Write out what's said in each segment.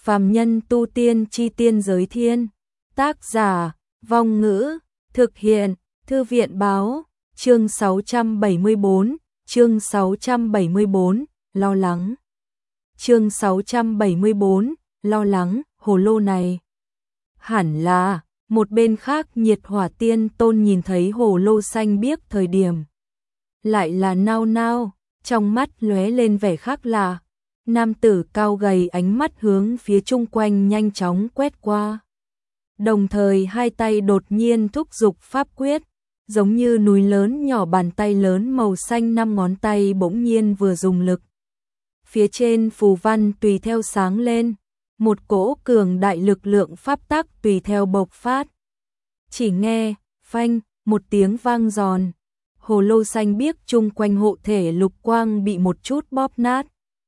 Phàm nhân tu tiên chi tiên giới thiên. Tác giả, Vong Ngữ, thực hiện, Thư viện báo, chương 674, chương 674, lo lắng. Chương 674, lo lắng, hồ lô này. Hẳn là, một bên khác Nhiệt Hỏa Tiên Tôn nhìn thấy hồ lô xanh biếc thời điểm. Lại là nao nao, trong mắt lóe lên vẻ khác lạ. Nam tử cao gầy ánh mắt hướng phía chung quanh nhanh chóng quét qua. Đồng thời hai tay đột nhiên thúc giục pháp quyết, giống như núi lớn nhỏ bàn tay lớn màu xanh 5 ngón tay bỗng nhiên vừa dùng lực. Phía trên phù văn tùy theo sáng lên, một cỗ cường đại lực lượng pháp tắc tùy theo bộc phát. Chỉ nghe, phanh, một tiếng vang giòn, hồ lô xanh biếc chung quanh hộ thể lục quang bị một chút bóp nát.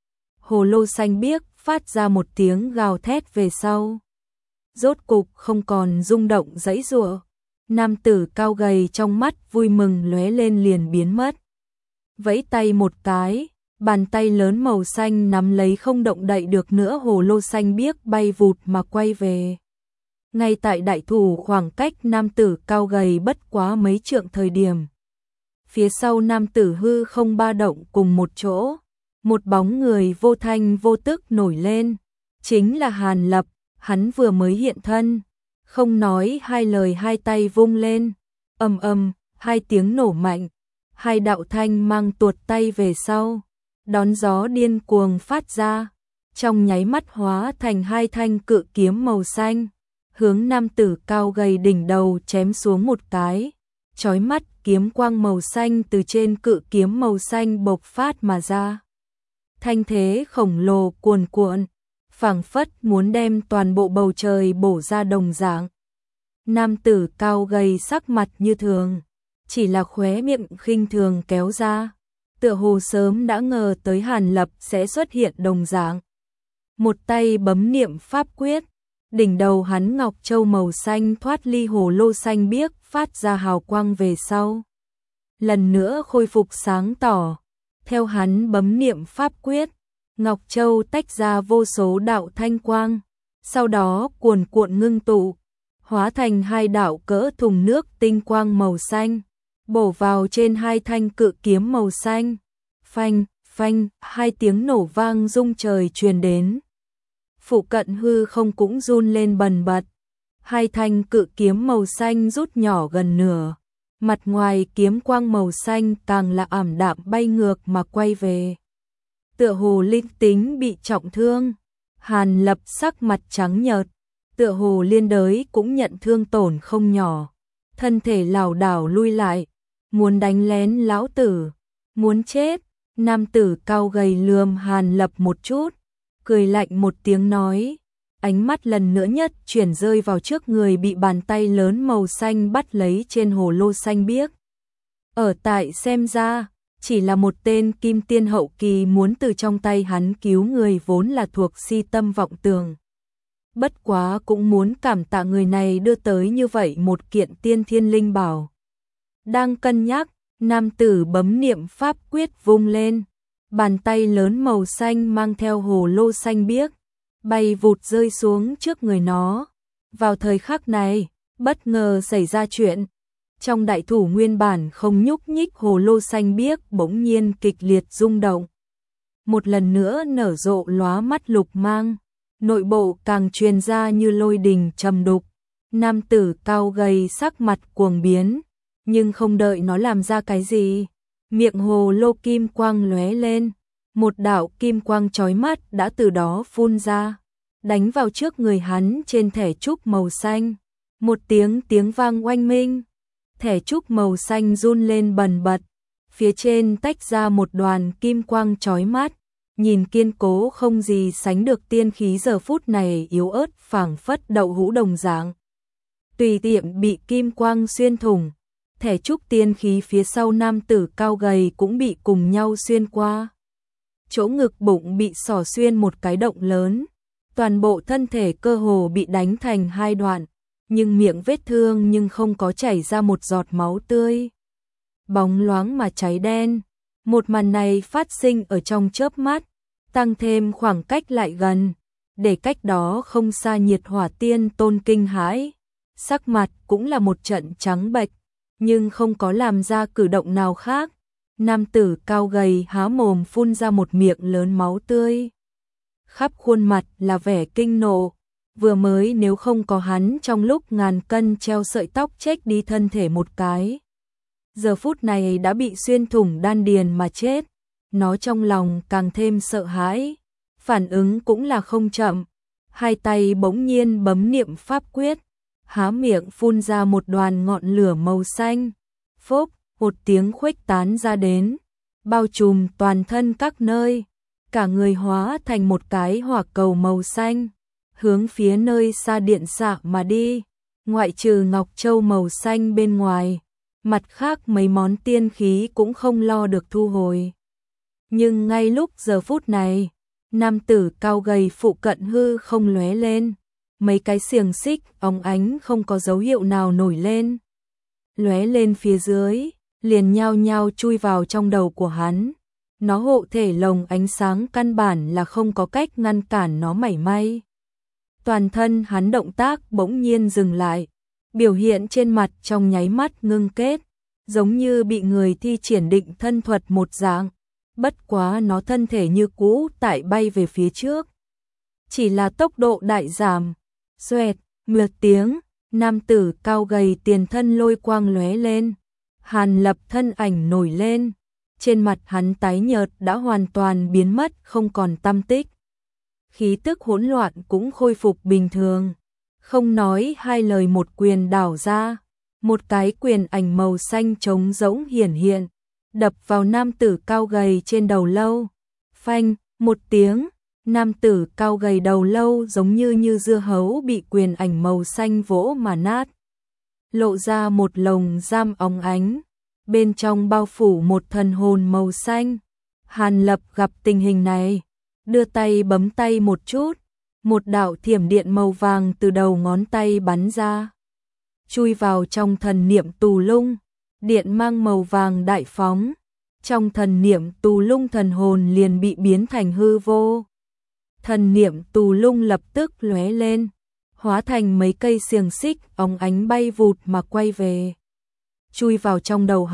Hồ lô xanh biếc phát ra một tiếng gào thét về sau. Rốt cục không còn rung động giãy giụa. Nam tử cao gầy trong mắt vui mừng lóe lên liền biến mất. Vẫy tay một cái, bàn tay lớn màu xanh nắm lấy không động đậy được nữa hồ lô xanh biếc bay vụt mà quay về. Ngay tại đại thủ khoảng cách nam tử cao gầy bất quá mấy trượng thời điểm. Phía sau nam tử hư không ba động cùng một chỗ. Một bóng người vô thanh vô tức nổi lên, chính là Hàn Lập, hắn vừa mới hiện thân, không nói hai lời hai tay vung lên, ầm ầm, hai tiếng nổ mạnh, hai đạo thanh mang tuột tay về sau, đón gió điên cuồng phát ra, trong nháy mắt hóa thành hai thanh cự kiếm màu xanh, hướng nam tử cao gầy đỉnh đầu chém xuống một cái, chói mắt kiếm quang màu xanh từ trên cự kiếm màu xanh bộc phát mà ra. Thanh thế khổng lồ cuồn cuộn, phảng phất muốn đem toàn bộ bầu trời bổ ra đồng dạng. Nam tử cao gầy sắc mặt như thường, chỉ là khóe miệng khinh thường kéo ra, tựa hồ sớm đã ngờ tới Hàn Lập sẽ xuất hiện đồng dạng. Một tay bấm niệm pháp quyết, đỉnh đầu hắn ngọc châu màu xanh thoát ly hồ lô xanh biếc phát ra hào quang về sau. Lần nữa khôi phục sáng tỏ. Theo hắn bấm niệm pháp quyết, Ngọc Châu tách ra vô số đạo thanh quang, sau đó cuồn cuộn ngưng tụ, hóa thành hai đạo cỡ thùng nước tinh quang màu xanh, bổ vào trên hai thanh cự kiếm màu xanh. Phanh, phanh, hai tiếng nổ vang rung trời truyền đến. Phụ cận hư không cũng run lên bần bật. Hai thanh cự kiếm màu xanh rút nhỏ gần nửa. Mặt ngoài kiếm quang màu xanh càng là ảm đạm bay ngược mà quay về. Tựa hồ linh tính bị trọng thương, Hàn Lập sắc mặt trắng nhợt, tựa hồ liên đới cũng nhận thương tổn không nhỏ, thân thể lảo đảo lui lại, muốn đánh lén lão tử, muốn chết. Nam tử cao gầy lườm Hàn Lập một chút, cười lạnh một tiếng nói, ánh mắt lần nữa nhất chuyển rơi vào trước người bị bàn tay lớn màu xanh bắt lấy trên hồ lô xanh biếc. Ở tại xem ra, chỉ là một tên kim tiên hậu kỳ muốn từ trong tay hắn cứu người vốn là thuộc si tâm vọng tưởng. Bất quá cũng muốn cảm tạ người này đưa tới như vậy một kiện tiên thiên linh bảo. Đang cân nhắc, nam tử bấm niệm pháp quyết vung lên, bàn tay lớn màu xanh mang theo hồ lô xanh biếc bay vụt rơi xuống trước người nó. Vào thời khắc này, bất ngờ xảy ra chuyện. Trong đại thủ nguyên bản không nhúc nhích hồ lô xanh biếc bỗng nhiên kịch liệt rung động. Một lần nữa nở rộ lóa mắt lục mang, nội bộ càng truyền ra như lôi đình trầm đục. Nam tử cao gầy sắc mặt cuồng biến, nhưng không đợi nó làm ra cái gì, miệng hồ lô kim quang lóe lên. Một đạo kim quang chói mắt đã từ đó phun ra, đánh vào trước người hắn trên thẻ trúc màu xanh. Một tiếng vang oanh minh, thẻ trúc màu xanh run lên bần bật, phía trên tách ra một đoàn kim quang chói mắt, nhìn kiên cố không gì sánh được tiên khí giờ phút này yếu ớt phảng phất đậu hũ đồng dạng. Tùy tiện bị kim quang xuyên thủng, thẻ trúc tiên khí phía sau nam tử cao gầy cũng bị cùng nhau xuyên qua. Chỗ ngực bụng bị xỏ xuyên một cái động lớn, toàn bộ thân thể cơ hồ bị đánh thành hai đoạn, nhưng miệng vết thương nhưng không có chảy ra một giọt máu tươi. Bóng loáng mà cháy đen, một màn này phát sinh ở trong chớp mắt, tăng thêm khoảng cách lại gần, để cách đó không xa Nhiệt Hỏa Tiên Tôn kinh hãi, sắc mặt cũng là một trận trắng bệch, nhưng không có làm ra cử động nào khác. Nam tử cao gầy há mồm phun ra một miệng lớn máu tươi. Khắp khuôn mặt là vẻ kinh nộ, vừa mới nếu không có hắn trong lúc ngàn cân treo sợi tóc chết đi thân thể một cái. Giờ phút này đã bị xuyên thủng đan điền mà chết, nó trong lòng càng thêm sợ hãi, phản ứng cũng là không chậm, hai tay bỗng nhiên bấm niệm pháp quyết, há miệng phun ra một đoàn ngọn lửa màu xanh, phốc, một tiếng khuếch tán ra đến, bao trùm toàn thân các nơi, cả người hóa thành một cái hỏa cầu màu xanh, hướng phía nơi xa điện xạ mà đi, ngoại trừ ngọc châu màu xanh bên ngoài, mặt khác mấy món tiên khí cũng không lo được thu hồi. Nhưng ngay lúc giờ phút này, nam tử cao gầy phụ cận hư không lóe lên, mấy cái xiềng xích óng ánh không có dấu hiệu nào nổi lên. Lóe lên phía dưới, liền nhao nhao chui vào trong đầu của hắn. Nó hộ thể lồng ánh sáng căn bản là không có cách ngăn cản nó mảy may. Toàn thân hắn động tác bỗng nhiên dừng lại, biểu hiện trên mặt trong nháy mắt ngưng kết, giống như bị người thi triển định thân thuật một dạng. Bất quá nó thân thể như cũ tại bay về phía trước. Chỉ là tốc độ đại giảm. Xoẹt, một tiếng, nam tử cao gầy tiền thân lôi quang lóe lên. Hàn Lập thân ảnh nổi lên. Trên mặt hắn tái nhợt đã hoàn toàn biến mất không còn tăm tích. Khí tức hỗn loạn cũng khôi phục bình thường. Không nói hai lời một quyền đảo ra. Một cái quyền ảnh màu xanh trống rỗng hiển hiện. Đập vào nam tử cao gầy trên đầu lâu. Phanh, một tiếng, nam tử cao gầy đầu lâu giống như dưa hấu bị quyền ảnh màu xanh vỗ mà nát. Lộ ra một lồng giam óng ánh, bên trong bao phủ một thần hồn màu xanh. Hàn Lập gặp tình hình này, đưa tay bấm tay một chút, một đạo thiểm điện màu vàng từ đầu ngón tay bắn ra, chui vào trong thần niệm tù lung. Điện mang màu vàng đại phóng, trong thần niệm tù lung thần hồn liền bị biến thành hư vô. Thần niệm tù lung lập tức lóe lên, hóa thành mấy cây xiềng xích óng ánh bay vụt mà quay về. Chui vào trong đầu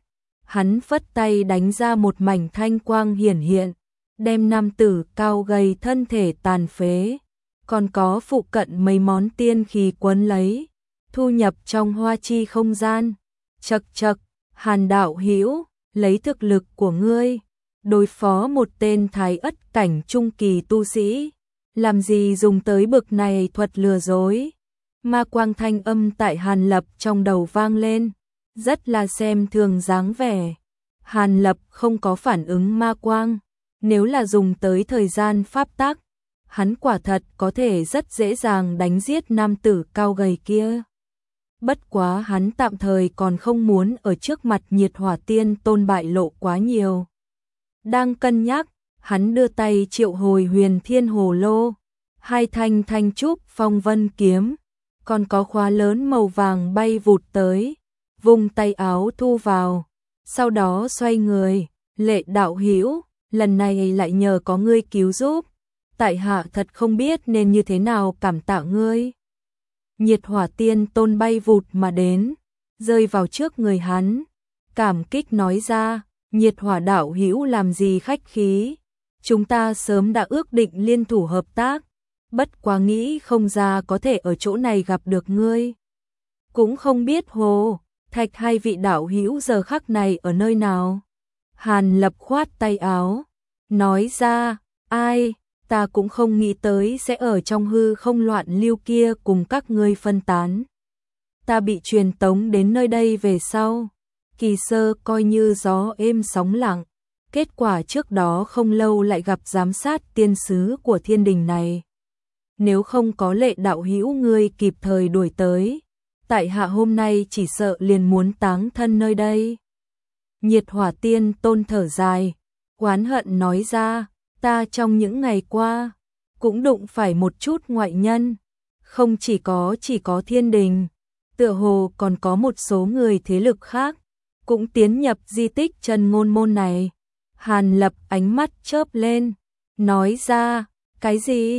hắn phất tay đánh ra một mảnh thanh quang hiển hiện, đem nam tử cao gầy thân thể tàn phế, còn có phụ cận mấy món tiên khí quấn lấy, thu nhập trong hoa chi không gian. Chậc chậc, Hàn đạo hữu, lấy thực lực của ngươi, đối phó một tên thái ất cảnh trung kỳ tu sĩ, làm gì dùng tới bực này thuật lừa dối. Ma quang thanh âm tại Hàn Lập trong đầu vang lên, rất là xem thường dáng vẻ. Hàn Lập không có phản ứng ma quang, nếu là dùng tới thời gian pháp tắc, hắn quả thật có thể rất dễ dàng đánh giết nam tử cao gầy kia. Bất quá hắn tạm thời còn không muốn ở trước mặt Nhiệt Hỏa Tiên Tôn bại lộ quá nhiều. Đang cân nhắc, hắn đưa tay triệu hồi Huyền Thiên Hồ Lô, hai thanh thanh trúc phong vân kiếm, còn có khóa lớn màu vàng bay vụt tới, vùng tay áo thu vào, sau đó xoay người, Lệ đạo hữu, lần này lại nhờ có ngươi cứu giúp, tại hạ thật không biết nên như thế nào cảm tạ ngươi. Nhiệt Hỏa Tiên Tôn bay vụt mà đến, rơi vào trước người hắn, cảm kích nói ra, Nhiệt Hỏa đạo hữu làm gì khách khí, chúng ta sớm đã ước định liên thủ hợp tác, bất quá nghĩ không ra có thể ở chỗ này gặp được ngươi. Cũng không biết Hồ, Thạch hai vị đạo hữu giờ khắc này ở nơi nào. Hàn Lập khoát tay áo, nói ra, ai, ta cũng không nghĩ tới sẽ ở trong hư không loạn lưu kia cùng các ngươi phân tán. Ta bị truyền tống đến nơi đây về sau, kỳ sơ coi như gió êm sóng lặng, kết quả trước đó không lâu lại gặp giám sát tiên sứ của thiên đình này. Nếu không có Lệ đạo hữu ngươi kịp thời đuổi tới, tại hạ hôm nay chỉ sợ liền muốn táng thân nơi đây. Nhiệt Hỏa Tiên Tôn thở dài, oán hận nói ra, ta trong những ngày qua cũng đụng phải một chút ngoại nhân, không chỉ có thiên đình, tựa hồ còn có một số người thế lực khác cũng tiến nhập di tích Chân Ngôn môn này. Hàn Lập ánh mắt chớp lên, nói ra, cái gì?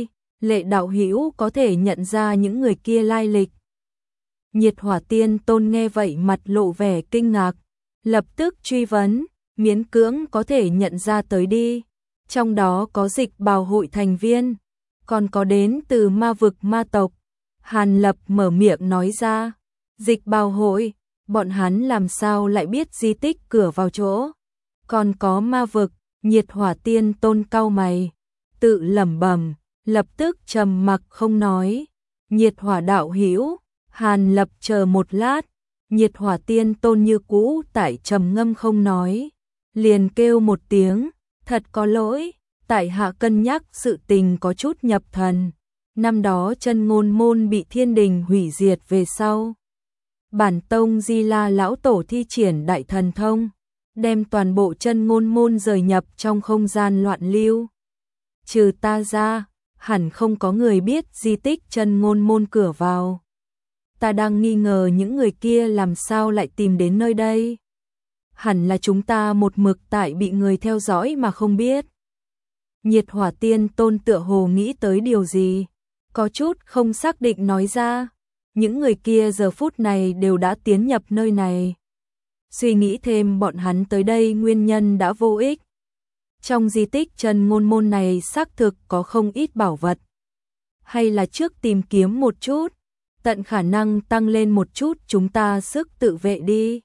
Lệ đạo hữu có thể nhận ra những người kia lai lịch. Nhiệt Hỏa Tiên Tôn nghe vậy mặt lộ vẻ kinh ngạc, lập tức truy vấn, miễn cưỡng có thể nhận ra tới đi. Trong đó có Dịch Bào hội thành viên, còn có đến từ ma vực ma tộc. Hàn Lập mở miệng nói ra, Dịch Bào hội, bọn hắn làm sao lại biết di tích cửa vào chỗ. Còn có ma vực, Nhiệt Hỏa Tiên Tôn cau mày, tự lẩm bẩm, lập tức trầm mặc không nói. Nhiệt Hỏa đạo hữu, Hàn Lập chờ một lát, Nhiệt Hỏa Tiên Tôn như cũ tại trầm ngâm không nói, liền kêu một tiếng, thật có lỗi, tại hạ cân nhắc sự tình có chút nhập thần. Năm đó Chân Ngôn môn bị thiên đình hủy diệt về sau, bản tông Di La lão tổ thi triển đại thần thông, đem toàn bộ Chân Ngôn môn rời nhập trong không gian loạn lưu. Trừ ta ra, hẳn không có người biết di tích Chân Ngôn môn cửa vào. Ta đang nghi ngờ những người kia làm sao lại tìm đến nơi đây. Hẳn là chúng ta một mực tại bị người theo dõi mà không biết. Nhiệt Hỏa Tiên Tôn tựa hồ nghĩ tới điều gì, có chút không xác định nói ra, những người kia giờ phút này đều đã tiến nhập nơi này. Suy nghĩ thêm bọn hắn tới đây nguyên nhân đã vô ích. Trong di tích Chân Ngôn môn này xác thực có không ít bảo vật. Hay là trước tìm kiếm một chút, tận khả năng tăng lên một chút chúng ta sức tự vệ đi.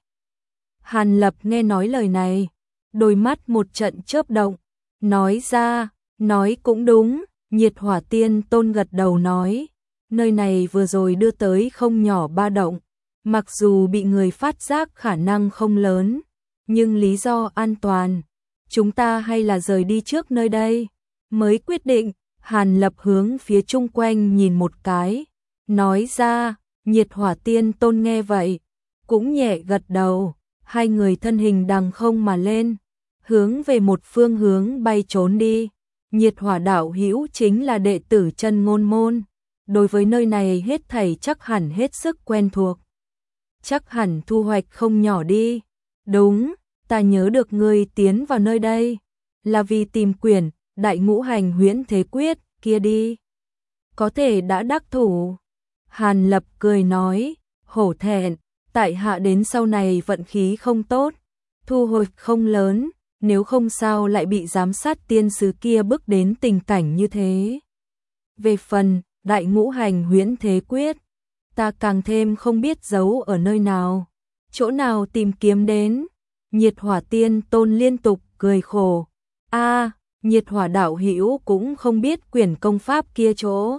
Hàn Lập nghe nói lời này, đôi mắt một trận chớp động, nói ra, nói cũng đúng. Nhiệt Hỏa Tiên Tôn gật đầu nói, nơi này vừa rồi đưa tới không nhỏ ba động, mặc dù bị người phát giác khả năng không lớn, nhưng lý do an toàn, chúng ta hay là rời đi trước nơi đây, mới quyết định. Hàn Lập hướng phía chung quanh nhìn một cái, nói ra. Nhiệt Hỏa Tiên Tôn nghe vậy, cũng nhẹ gật đầu, hai người thân hình đằng không mà lên, hướng về một phương hướng bay trốn đi. Nhiệt Hỏa đạo hữu chính là đệ tử Chân Ngôn môn, đối với nơi này hết thảy chắc hẳn hết sức quen thuộc. Chắc hẳn thu hoạch không nhỏ đi. Đúng, ta nhớ được ngươi tiến vào nơi đây là vì tìm quyển Đại Ngũ Hành Huyễn Thế Quyết kia đi. Có thể đã đắc thủ. Hàn Lập cười nói, hổ thẹn, tại hạ đến sau này vận khí không tốt, thu hoạch không lớn, nếu không sao lại bị giám sát tiên sứ kia bức đến tình cảnh như thế. Về phần Đại Ngũ Hành Huyễn Thế Quyết, ta càng thêm không biết giấu ở nơi nào, chỗ nào tìm kiếm đến. Nhiệt Hỏa Tiên Tôn liên tục cười khổ, Nhiệt Hỏa đạo hữu cũng không biết quyển công pháp kia chỗ.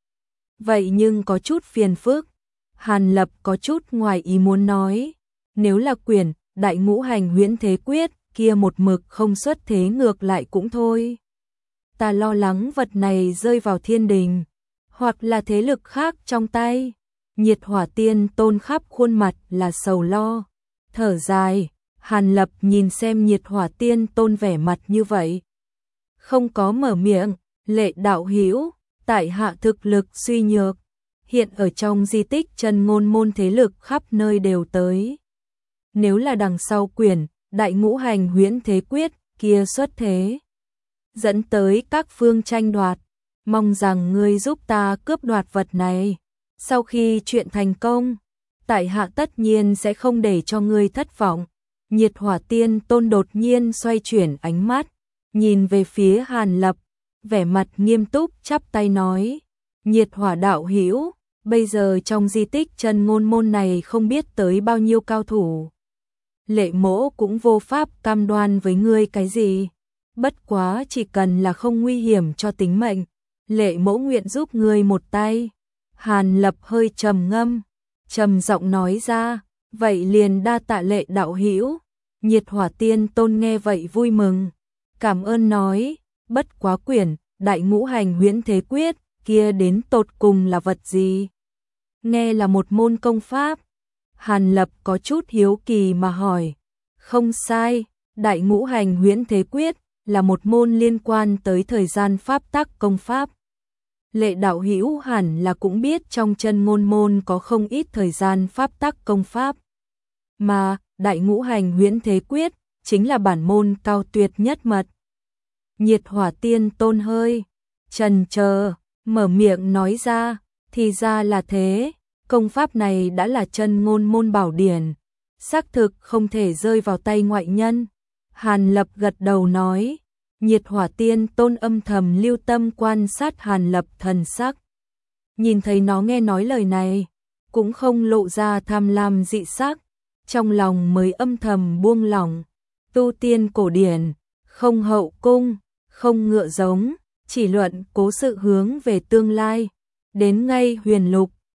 Vậy nhưng có chút phiền phức. Hàn Lập có chút ngoài ý muốn nói, nếu là quyển Đại Ngũ Hành Huyễn Thế Quyết kia một mực không xuất thế ngược lại cũng thôi. Ta lo lắng vật này rơi vào thiên đình, hoặc là thế lực khác trong tay. Nhiệt Hỏa Tiên Tôn khắp khuôn mặt là sầu lo, thở dài. Hàn Lập nhìn xem Nhiệt Hỏa Tiên Tôn vẻ mặt như vậy, không có mở miệng. Lệ đạo hữu, tại hạ thực lực suy nhược, hiện ở trong di tích Chân Ngôn môn thế lực khắp nơi đều tới. Nếu là đằng sau quyển Đại Ngũ Hành Huyễn Thế Quyết kia xuất thế, dẫn tới các phương tranh đoạt, mong rằng ngươi giúp ta cướp đoạt vật này. Sau khi chuyện thành công, tại hạ tất nhiên sẽ không để cho ngươi thất vọng. Nhiệt Hỏa Tiên Tôn đột nhiên xoay chuyển ánh mắt, nhìn về phía Hàn Lập, vẻ mặt nghiêm túc chắp tay nói, Nhiệt Hỏa đạo hữu, bây giờ trong di tích Chân Ngôn môn này không biết tới bao nhiêu cao thủ. Lệ mỗ cũng vô pháp cam đoan với ngươi cái gì, bất quá chỉ cần là không nguy hiểm cho tính mệnh, lệ mỗ nguyện giúp ngươi một tay. Hàn Lập hơi trầm ngâm, trầm giọng nói ra, vậy liền đa tạ Lệ đạo hữu. Nhiệt Hỏa Tiên Tôn nghe vậy vui mừng, cảm ơn nói, bất quá quyển Đại Ngũ Hành Huyễn Thế Quyết kia đến tột cùng là vật gì? Nghe là một môn công pháp. Hàn Lập có chút hiếu kỳ mà hỏi. Không sai, Đại Ngũ Hành Huyễn Thế Quyết là một môn liên quan tới thời gian pháp tắc công pháp. Lệ đạo hữu hẳn là cũng biết trong Chân Ngôn môn có không ít thời gian pháp tắc công pháp. Mà Đại Ngũ Hành Huyễn Thế Quyết chính là bản môn cao tuyệt nhất mật. Nhiệt Hỏa Tiên Tôn hơi chần chờ, mở miệng nói ra, thì ra là thế, công pháp này đã là chân ngôn môn bảo điển, xác thực không thể rơi vào tay ngoại nhân. Hàn Lập gật đầu nói, Nhiệt Hỏa Tiên Tôn âm thầm lưu tâm quan sát Hàn Lập thần sắc. Nhìn thấy nó nghe nói lời này, cũng không lộ ra tham lam dị sắc, trong lòng mới âm thầm buông lỏng. Tu tiên cổ điển, không hậu cung, không ngựa giống, chỉ luận cố sự hướng về tương lai. Đến ngay huyền lục,